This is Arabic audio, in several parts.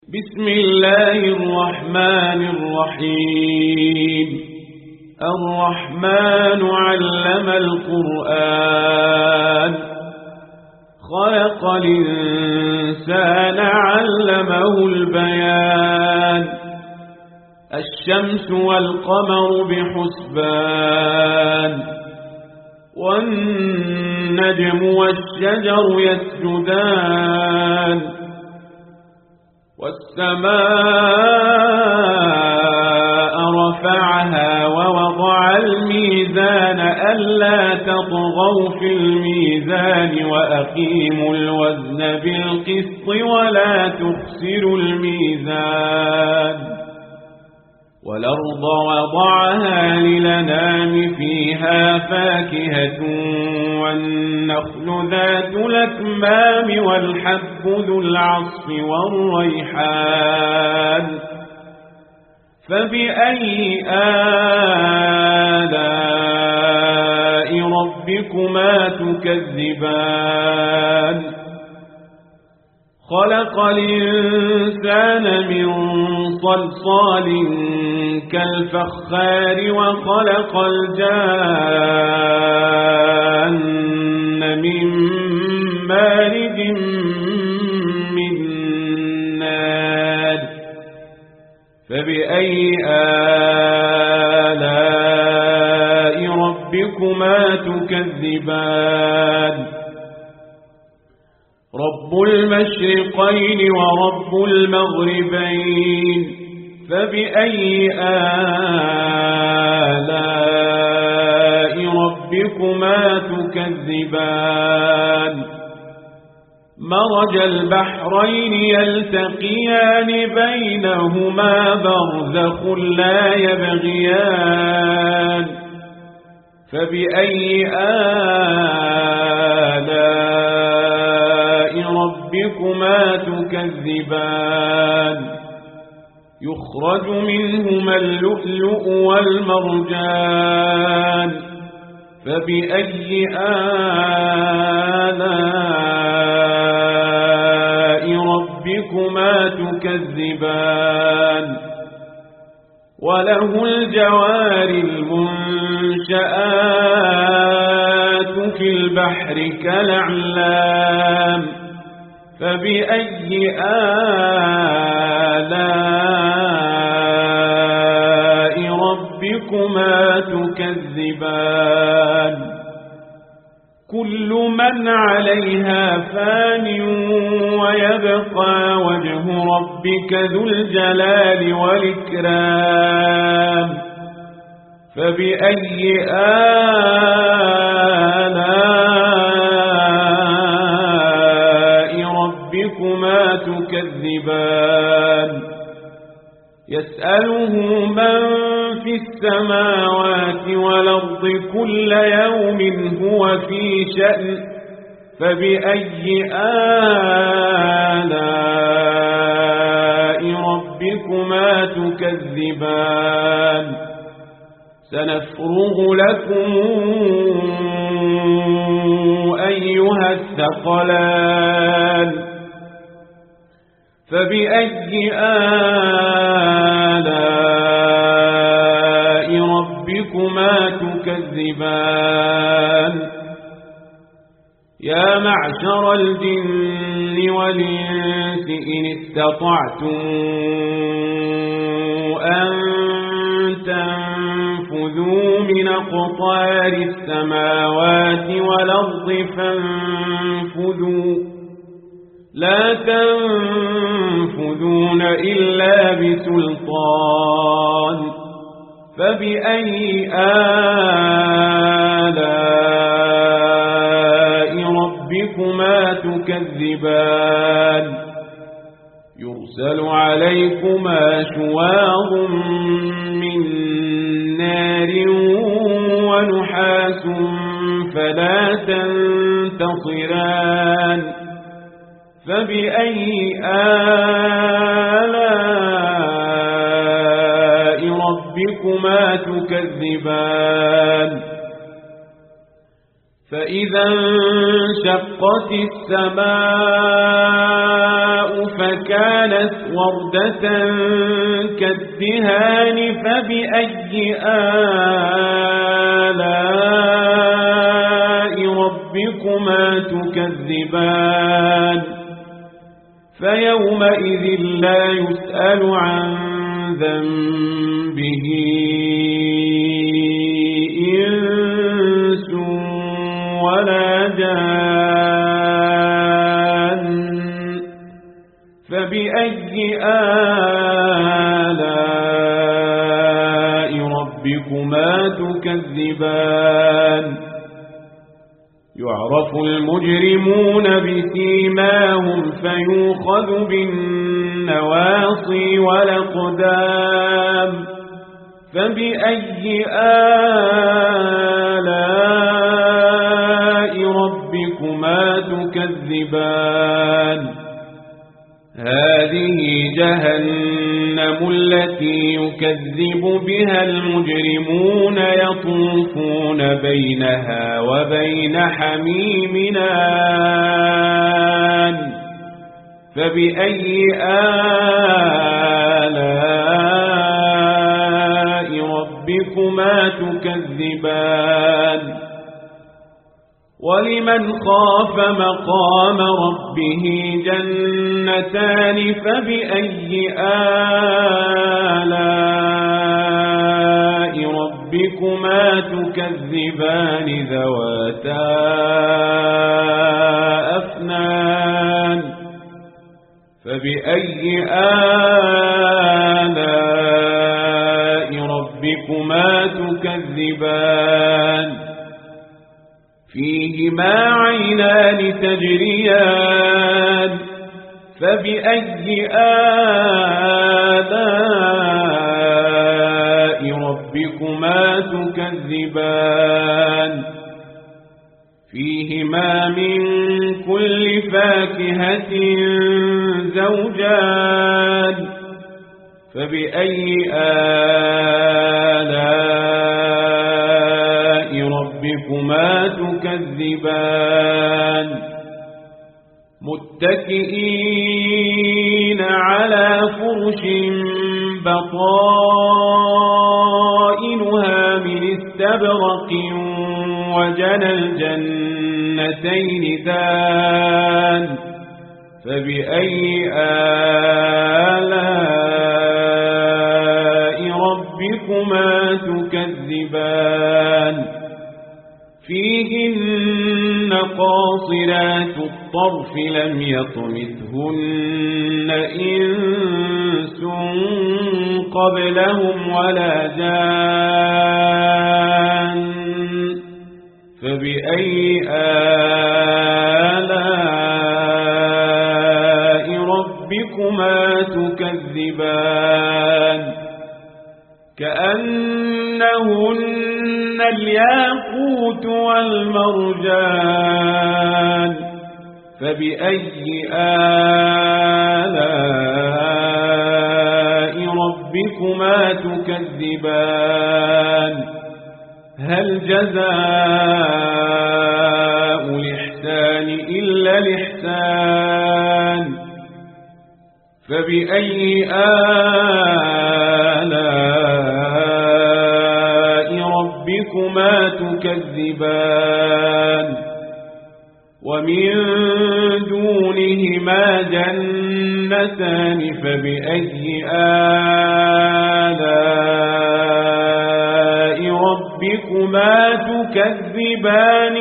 بسم الله الرحمن الرحيم. الرحمن علم القرآن، خلق الإنسان علمه البيان. الشمس والقمر بحسبان، والنجم والشجر يسجدان. والسماء رفعها ووضع الميزان ألا تطغوا في الميزان وأقيموا الوزن بالقسط ولا تخسروا الميزان. والأرض وضعها للأنام فيها فاكهة والنخل ذات الأكمام والحب ذو العصف والريحان. فبأي آلاء ربكما تكذبان؟ خلق الإنسان من صلصال كالفخار وخلق الجان من مارج من نار. فبأي آلاء ربكما تكذبان؟ رب المشرقين ورب المغربين. فبأي آلاء ربكما تكذبان؟ مرج البحرين يلتقيان بينهما برزخ لا يبغيان. فبأي آلاء ربكما تكذبان؟ يخرج منهما اللؤلؤ والمرجان. فبأي آلاء ربكما تكذبان؟ وله الجوار المنشآت في البحر كالأعلام. فبأي آلاء ربكما تكذبان؟ كل من عليها فان ويبقى وجه ربك ذو الجلال والإكرام. فبأي آلاء ربكما تكذبان؟ يسأله من في السماوات والأرض كل يوم هو في شأن. فبأي آلاء ربكما تكذبان؟ سنفرغ لكم أيها الثقلان. فبأي آلاء ربكما تكذبان؟ يا معشر الجن والإنس إن استطعتم أن تنفذوا من أقطار السماوات والأرض فانفذوا، لا تنفذون إلا بسلطان. فبأي آلاء ربكما تكذبان؟ يرسل عليكما شواظ من نار ونحاس فلا تنتصران. فبأي آلاء ربكما تكذبان؟ فإذا انشقت السماء فكانت وردة كالدهان فبأي آلاء ربكما تكذبان فيومئذ لا يسأل عن ذنبه إنس ولا جان فبأي آلاء ربكما تكذبان يعرف المجرمون بسيماهم فيؤخذ بالنواصي والأقدام فبأي آلاء ربكما تكذبان هذه جهنم التي يكذب بها المجرمون يطوفون بينها وبين حميم آن فبأي آلاء ربكما تكذبان ولمن خاف مقام ربه جنتان فبأي آلاء ربكما تكذبان ذواتا أفنان فبأي آلاء ربكما تكذبان فيهما عينان تجريان فبأي آلاء ربكما تكذبان فيهما من كل فاكهة زوجان فبأي آلاء ربكما تكذبان متكئين على فرش بطائنها من استبرق وجنى الجنتين دان فبأي آلاء ربكما تكذبان فيهن قاصرات الطرف لم يطمثهن إنس قبلهم ولا جان فبأي آلاء ربكما تكذبان كأنهن الياقوت والمرجان فبأي آلاء ربكما تكذبان هل جزاء الإحسان إلا الإحسان فبأي آلاء ربكما تكذبان ومن دونهما جنتان فبأي آلاء ربكما تكذبان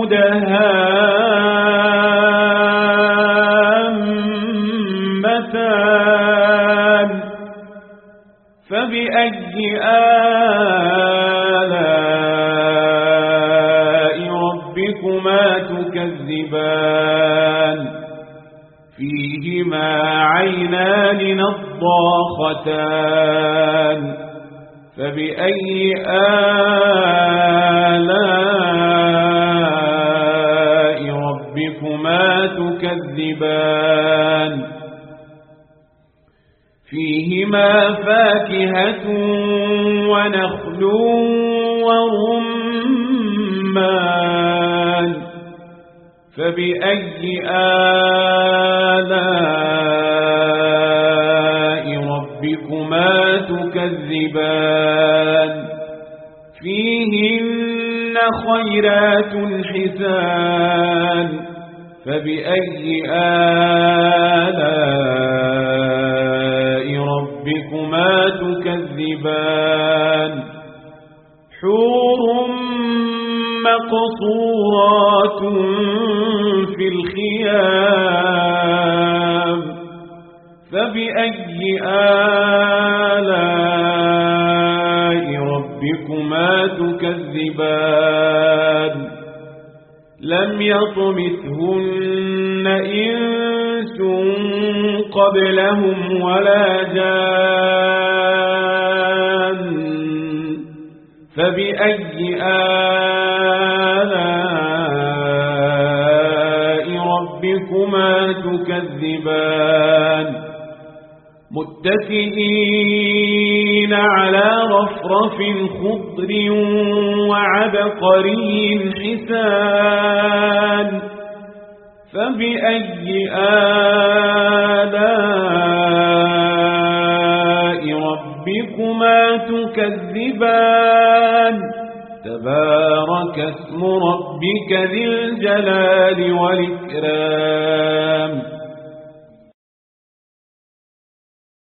مدهامتان فبأي آلاء ربكما تكذبان فيهما عينان نضاختان فبأي آلاء ربكما تكذبان فيهما فاكهة ونخل ورمان، فبأي آلاء ربكما تكذبان فيهن خيرات حسان فبأي آلاء ربكما تكذبان حور مقصورات في الخيام فبأي آلاء ربكما تكذبان لم يطمثهن إنس قبلهم ولا جان فبأي آلاء ربكما تكذبان متكئين على رفرف خضر وعبقري حسان فبأي آلاء ربكما تكذبان تبارك اسم ربك ذي الجلال والإكرام